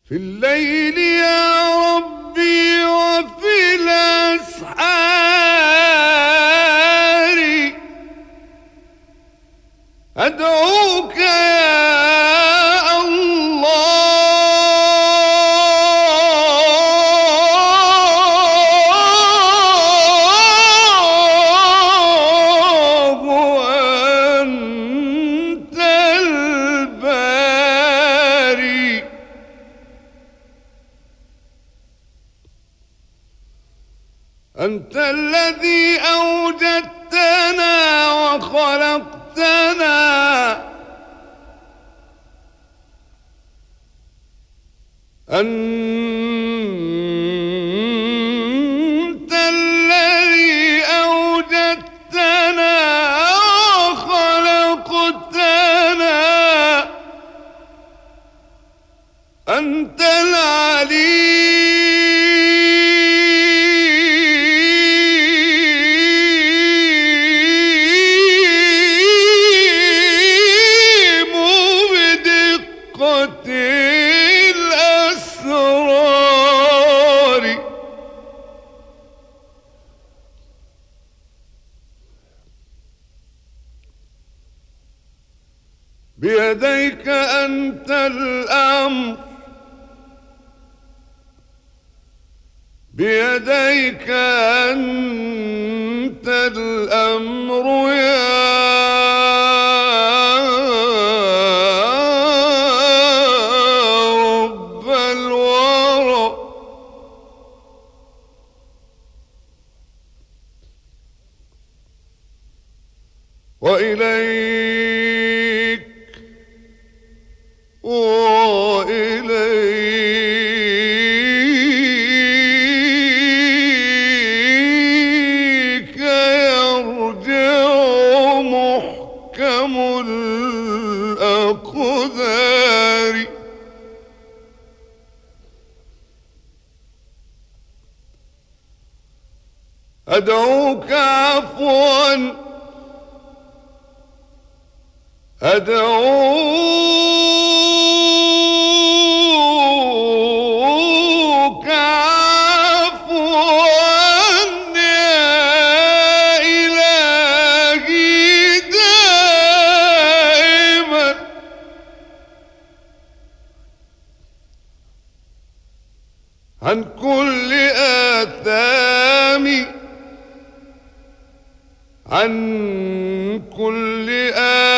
في الليل يا ربي وفي الأسحار أدعوك يا الله وأنت الباري. أنت الذي أوجدتنا وخلقتنا، أنت الذي أوجدتنا وخلقتنا، أنت العليم بدقة الأسرار. بيديك أنت الأمر، بيديك أنت الأمر يا رب الورى. وإليك يرجع محكم الأقدار. أدعوك عفوا، أدعوك عفوا يا إلهي دائما، عن كل آثامي، عن كل